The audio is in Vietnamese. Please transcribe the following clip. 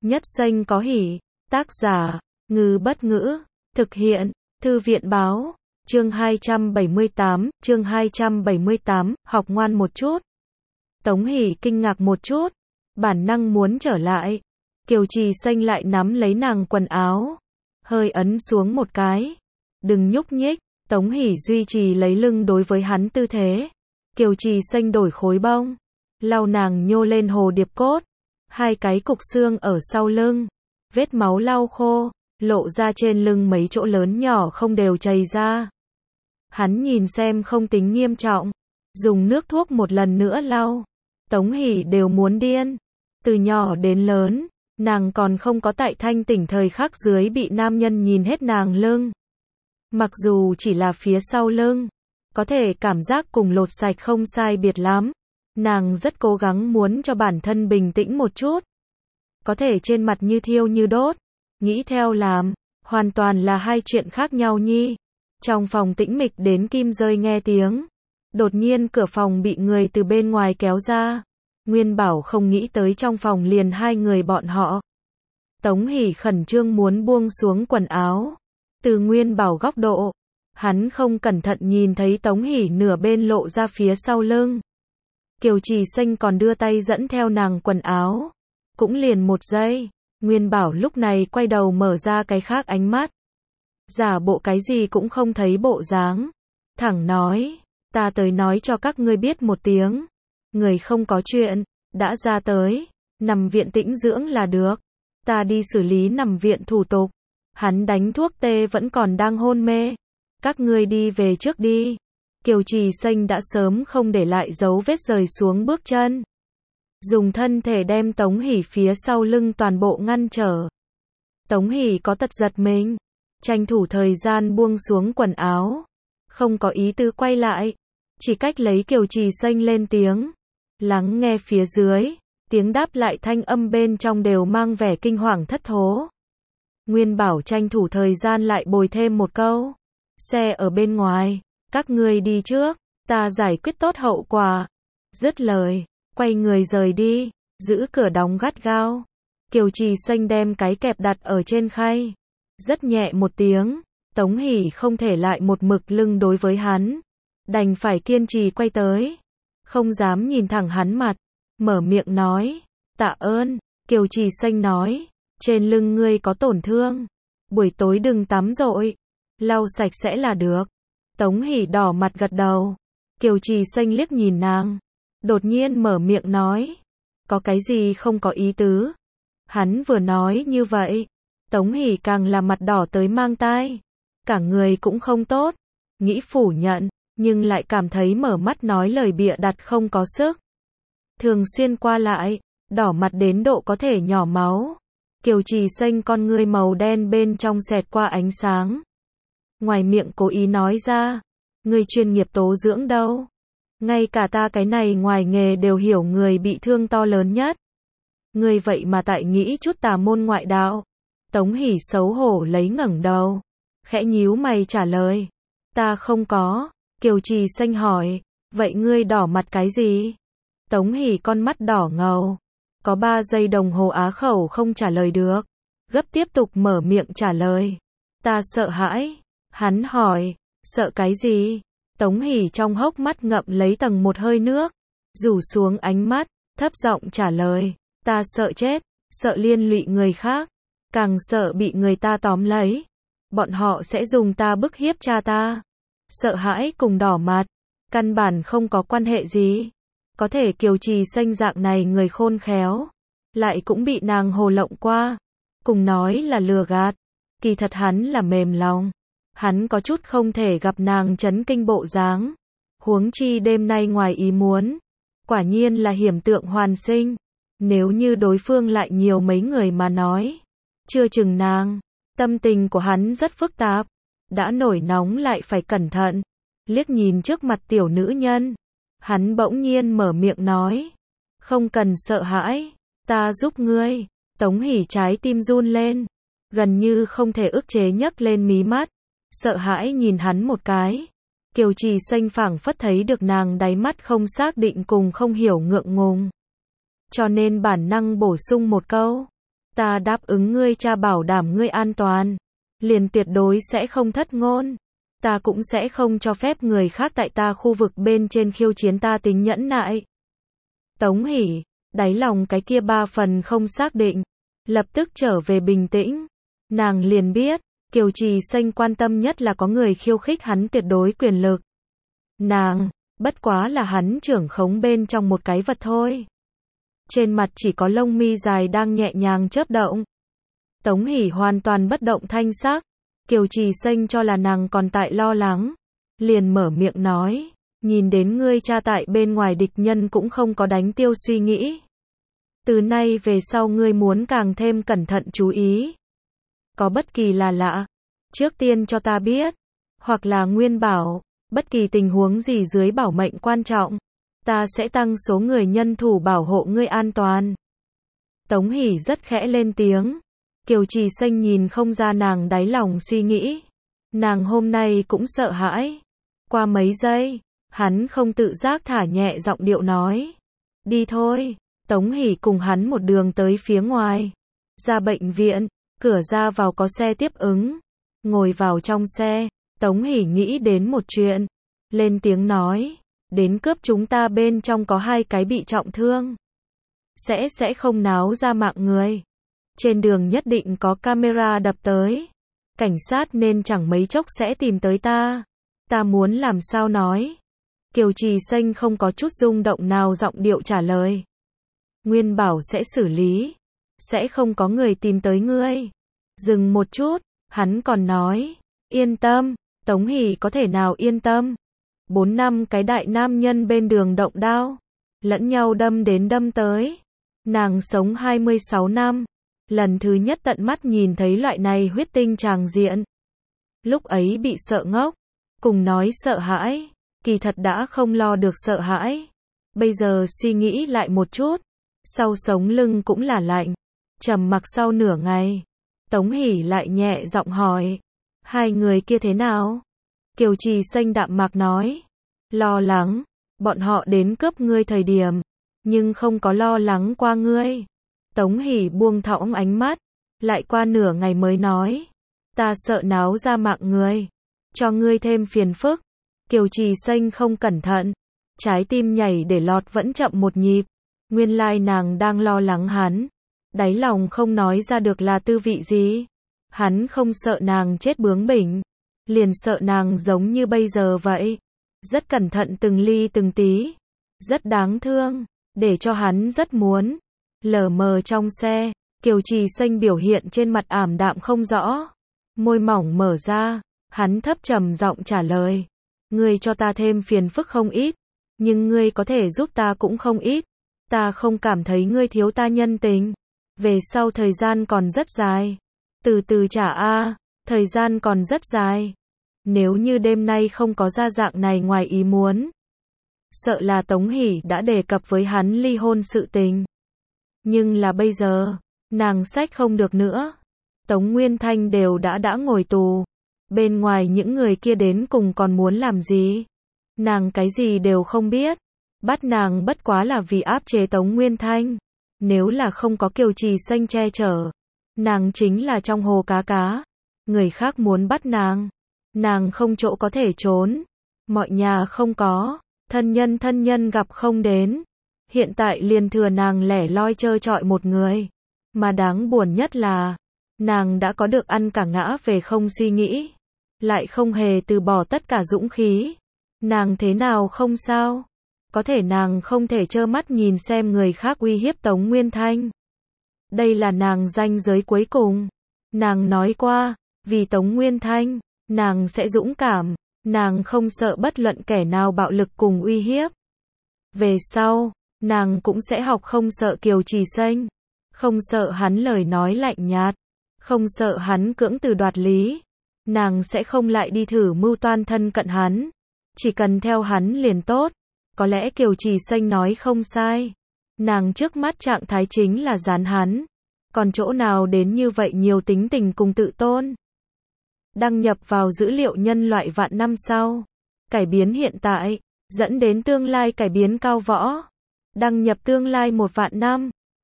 Nhất danh có hỷ. Tác giả, Ngư Bất Ngữ. Thực hiện, Thư viện Báo. Chương 278, học ngoan một chút. Tống Hỷ kinh ngạc một chút, bản năng muốn trở lại. Kiều Trì Xanh lại nắm lấy nàng quần áo, hơi ấn xuống một cái. Đừng nhúc nhích. Tống Hỷ duy trì lấy lưng đối với hắn tư thế. Kiều Trì Xanh đổi khối bông, lau nàng nhô lên hồ điệp cốt. Hai cái cục xương ở sau lưng, vết máu lau khô, lộ ra trên lưng mấy chỗ lớn nhỏ không đều chảy ra. Hắn nhìn xem không tính nghiêm trọng, dùng nước thuốc một lần nữa lau. Tống Hỷ đều muốn điên. Từ nhỏ đến lớn, nàng còn không có tại thanh tỉnh thời khắc dưới bị nam nhân nhìn hết nàng lưng. Mặc dù chỉ là phía sau lưng, có thể cảm giác cùng lột sạch không sai biệt lắm. Nàng rất cố gắng muốn cho bản thân bình tĩnh một chút. Có thể trên mặt như thiêu như đốt, nghĩ theo làm, hoàn toàn là hai chuyện khác nhau nhi. Trong phòng tĩnh mịch đến kim rơi nghe tiếng. Đột nhiên cửa phòng bị người từ bên ngoài kéo ra. Nguyên Bảo không nghĩ tới trong phòng liền hai người bọn họ. Tống Hỷ khẩn trương muốn buông xuống quần áo. Từ Nguyên Bảo góc độ, hắn không cẩn thận nhìn thấy Tống Hỷ nửa bên lộ ra phía sau lưng. Kiều Trì Xanh còn đưa tay dẫn theo nàng quần áo. Cũng liền một giây, Nguyên Bảo lúc này quay đầu mở ra cái khác ánh mắt. Giả bộ cái gì cũng không thấy bộ dáng. Thẳng nói, ta tới nói cho các ngươi biết một tiếng. Người không có chuyện, đã ra tới, nằm viện tĩnh dưỡng là được. Ta đi xử lý nằm viện thủ tục. Hắn đánh thuốc tê vẫn còn đang hôn mê. Các ngươi đi về trước đi. Kiều Trì Xanh đã sớm không để lại dấu vết rời xuống bước chân. Dùng thân thể đem Tống Hỷ phía sau lưng toàn bộ ngăn trở. Tống Hỷ có tật giật mình, tranh thủ thời gian buông xuống quần áo. Không có ý tư quay lại, chỉ cách lấy Kiều Trì Xanh lên tiếng. Lắng nghe phía dưới, tiếng đáp lại thanh âm bên trong đều mang vẻ kinh hoàng thất thố. Nguyên Bảo tranh thủ thời gian lại bồi thêm một câu. Xe ở bên ngoài, các ngươi đi trước, ta giải quyết tốt hậu quả. Dứt lời, quay người rời đi, giữ cửa đóng gắt gao. Kiều Trì Xanh đem cái kẹp đặt ở trên khay. Rất nhẹ một tiếng, Tống Hỷ không thể lại một mực lưng đối với hắn. Đành phải kiên trì quay tới. Không dám nhìn thẳng hắn mặt. Mở miệng nói, tạ ơn. Kiều Trì Xanh nói, trên lưng ngươi có tổn thương. Buổi tối đừng tắm dội, lau sạch sẽ là được. Tống Hỷ đỏ mặt gật đầu. Kiều Trì Xanh liếc nhìn nàng. Đột nhiên mở miệng nói, có cái gì không có ý tứ. Hắn vừa nói như vậy, Tống Hỷ càng là mặt đỏ tới mang tai. Cả người cũng không tốt. Nghĩ phủ nhận, nhưng lại cảm thấy mở mắt nói lời bịa đặt không có sức. Thường xuyên qua lại, đỏ mặt đến độ có thể nhỏ máu. Kiều Trì Xanh con ngươi màu đen bên trong xẹt qua ánh sáng. Ngoài miệng cố ý nói ra, ngươi chuyên nghiệp tố dưỡng đâu. Ngay cả ta cái này ngoài nghề đều hiểu người bị thương to lớn nhất. Ngươi vậy mà tại nghĩ chút tà môn ngoại đạo. Tống Hỷ xấu hổ lấy ngẩng đầu, khẽ nhíu mày trả lời. Ta không có. Kiều Trì Xanh hỏi, vậy ngươi đỏ mặt cái gì? Tống Hỷ con mắt đỏ ngầu. Có 3 giây đồng hồ á khẩu không trả lời được. Gấp tiếp tục mở miệng trả lời. Ta sợ hãi. Hắn hỏi, sợ cái gì? Tống Hỷ trong hốc mắt ngậm lấy tầng một hơi nước, rủ xuống ánh mắt, thấp giọng trả lời. Ta sợ chết, sợ liên lụy người khác, càng sợ bị người ta tóm lấy. Bọn họ sẽ dùng ta bức hiếp cha ta. Sợ hãi cùng đỏ mặt, căn bản không có quan hệ gì. Có thể Kiều Trì Xanh dạng này người khôn khéo, lại cũng bị nàng hồ lộng qua. Cùng nói là lừa gạt, kỳ thật hắn là mềm lòng. Hắn có chút không thể gặp nàng chấn kinh bộ dáng. Huống chi đêm nay ngoài ý muốn, quả nhiên là hiểm tượng hoàn sinh. Nếu như đối phương lại nhiều mấy người mà nói, chưa chừng nàng. Tâm tình của hắn rất phức tạp, đã nổi nóng lại phải cẩn thận. Liếc nhìn trước mặt tiểu nữ nhân, hắn bỗng nhiên mở miệng nói, không cần sợ hãi, ta giúp ngươi. Tống Hỷ trái tim run lên, gần như không thể ức chế nhấc lên mí mắt, sợ hãi nhìn hắn một cái. Kiều Trì Xanh phảng phất thấy được nàng đáy mắt không xác định cùng không hiểu ngượng ngùng. Cho nên bản năng bổ sung một câu, Ta đáp ứng ngươi cha bảo đảm ngươi an toàn, liền tuyệt đối sẽ không thất ngôn. Ta cũng sẽ không cho phép người khác tại ta khu vực bên trên khiêu chiến ta tính nhẫn nại. Tống Hỷ, đáy lòng cái kia 3 phần không xác định, lập tức trở về bình tĩnh. Nàng liền biết, Kiều Trì Xanh quan tâm nhất là có người khiêu khích hắn tuyệt đối quyền lực. Nàng, bất quá là hắn trưởng khống bên trong một cái vật thôi. Trên mặt chỉ có lông mi dài đang nhẹ nhàng chớp động. Tống Hỷ hoàn toàn bất động thanh sắc. Kiều Trì Xanh cho là nàng còn tại lo lắng, liền mở miệng nói, nhìn đến ngươi cha tại bên ngoài địch nhân cũng không có đánh tiêu suy nghĩ. Từ nay về sau ngươi muốn càng thêm cẩn thận chú ý. Có bất kỳ là lạ, trước tiên cho ta biết, hoặc là Nguyên bảo, bất kỳ tình huống gì dưới bảo mệnh quan trọng, ta sẽ tăng số người nhân thủ bảo hộ ngươi an toàn. Tống Hỷ rất khẽ lên tiếng. Kiều Trì Xanh nhìn không ra nàng đáy lòng suy nghĩ. Nàng hôm nay cũng sợ hãi. Qua mấy giây, hắn không tự giác thả nhẹ giọng điệu nói. Đi thôi. Tống Hỷ cùng hắn một đường tới phía ngoài. Ra bệnh viện, cửa ra vào có xe tiếp ứng. Ngồi vào trong xe, Tống Hỷ nghĩ đến một chuyện. Lên tiếng nói, đến cướp chúng ta bên trong có 2 cái bị trọng thương. Sẽ không náo ra mạng người. Trên đường nhất định có camera đập tới. Cảnh sát nên chẳng mấy chốc sẽ tìm tới ta. Ta muốn làm sao nói. Kiều Trì Xanh không có chút rung động nào giọng điệu trả lời. Nguyên bảo sẽ xử lý. Sẽ không có người tìm tới ngươi. Dừng một chút, hắn còn nói. Yên tâm, Tống Hỷ có thể nào yên tâm. 4 năm cái đại nam nhân bên đường động đao. Lẫn nhau đâm đến đâm tới. Nàng sống 26 năm. Lần thứ nhất tận mắt nhìn thấy loại này huyết tinh tràng diện. Lúc ấy bị sợ ngốc. Cùng nói sợ hãi. Kỳ thật đã không lo được sợ hãi. Bây giờ suy nghĩ lại một chút. Sau sống lưng cũng là lạnh. Trầm mặc sau nửa ngày. Tống Hỷ lại nhẹ giọng hỏi. 2 người kia thế nào? Kiều Trì Xanh đạm mạc nói. Lo lắng. Bọn họ đến cướp ngươi thời điểm. Nhưng không có lo lắng qua ngươi. Tống Hỷ buông thõng ánh mắt. Lại qua nửa ngày mới nói. Ta sợ náo ra mạng người. Cho ngươi thêm phiền phức. Kiều Trì Xanh không cẩn thận. Trái tim nhảy để lọt vẫn chậm một nhịp. Nguyên lai nàng đang lo lắng hắn. Đáy lòng không nói ra được là tư vị gì. Hắn không sợ nàng chết bướng bỉnh. Liền sợ nàng giống như bây giờ vậy. Rất cẩn thận từng ly từng tí. Rất đáng thương. Để cho hắn rất muốn. Lờ mờ trong xe. Kiều Trì Xanh biểu hiện trên mặt ảm đạm không rõ. Môi mỏng mở ra. Hắn thấp trầm giọng trả lời. Ngươi cho ta thêm phiền phức không ít. Nhưng ngươi có thể giúp ta cũng không ít. Ta không cảm thấy ngươi thiếu ta nhân tình. Về sau thời gian còn rất dài. Từ từ trả a, thời gian còn rất dài. Nếu như đêm nay không có ra dạng này ngoài ý muốn. Sợ là Tống Hỷ đã đề cập với hắn ly hôn sự tình. Nhưng là bây giờ, nàng xách không được nữa. Tống Nguyên Thanh đều đã ngồi tù. Bên ngoài những người kia đến cùng còn muốn làm gì? Nàng cái gì đều không biết. Bắt nàng bất quá là vì áp chế Tống Nguyên Thanh. Nếu là không có Kiều Trì Xanh che chở, nàng chính là trong hồ cá. Người khác muốn bắt nàng không chỗ có thể trốn. Mọi nhà không có, thân nhân gặp không đến. Hiện tại liền thừa nàng lẻ loi trơ trọi một người. Mà đáng buồn nhất là, nàng đã có được ăn cả ngã về không suy nghĩ. Lại không hề từ bỏ tất cả dũng khí. Nàng thế nào không sao? Có thể nàng không thể trơ mắt nhìn xem người khác uy hiếp Tống Nguyên Thanh. Đây là nàng ranh giới cuối cùng. Nàng nói qua, vì Tống Nguyên Thanh, nàng sẽ dũng cảm. Nàng không sợ bất luận kẻ nào bạo lực cùng uy hiếp. Về sau, nàng cũng sẽ học không sợ Kiều Trì Xanh. Không sợ hắn lời nói lạnh nhạt. Không sợ hắn cưỡng từ đoạt lý. Nàng sẽ không lại đi thử mưu toan thân cận hắn. Chỉ cần theo hắn liền tốt. Có lẽ Kiều Trì Xanh nói không sai. Nàng trước mắt trạng thái chính là dán hắn. Còn chỗ nào đến như vậy nhiều tính tình cùng tự tôn. Đăng nhập vào dữ liệu nhân loại vạn năm sau. Cải biến hiện tại, dẫn đến tương lai cải biến cao võ. Đăng nhập tương lai 1 vạn năm.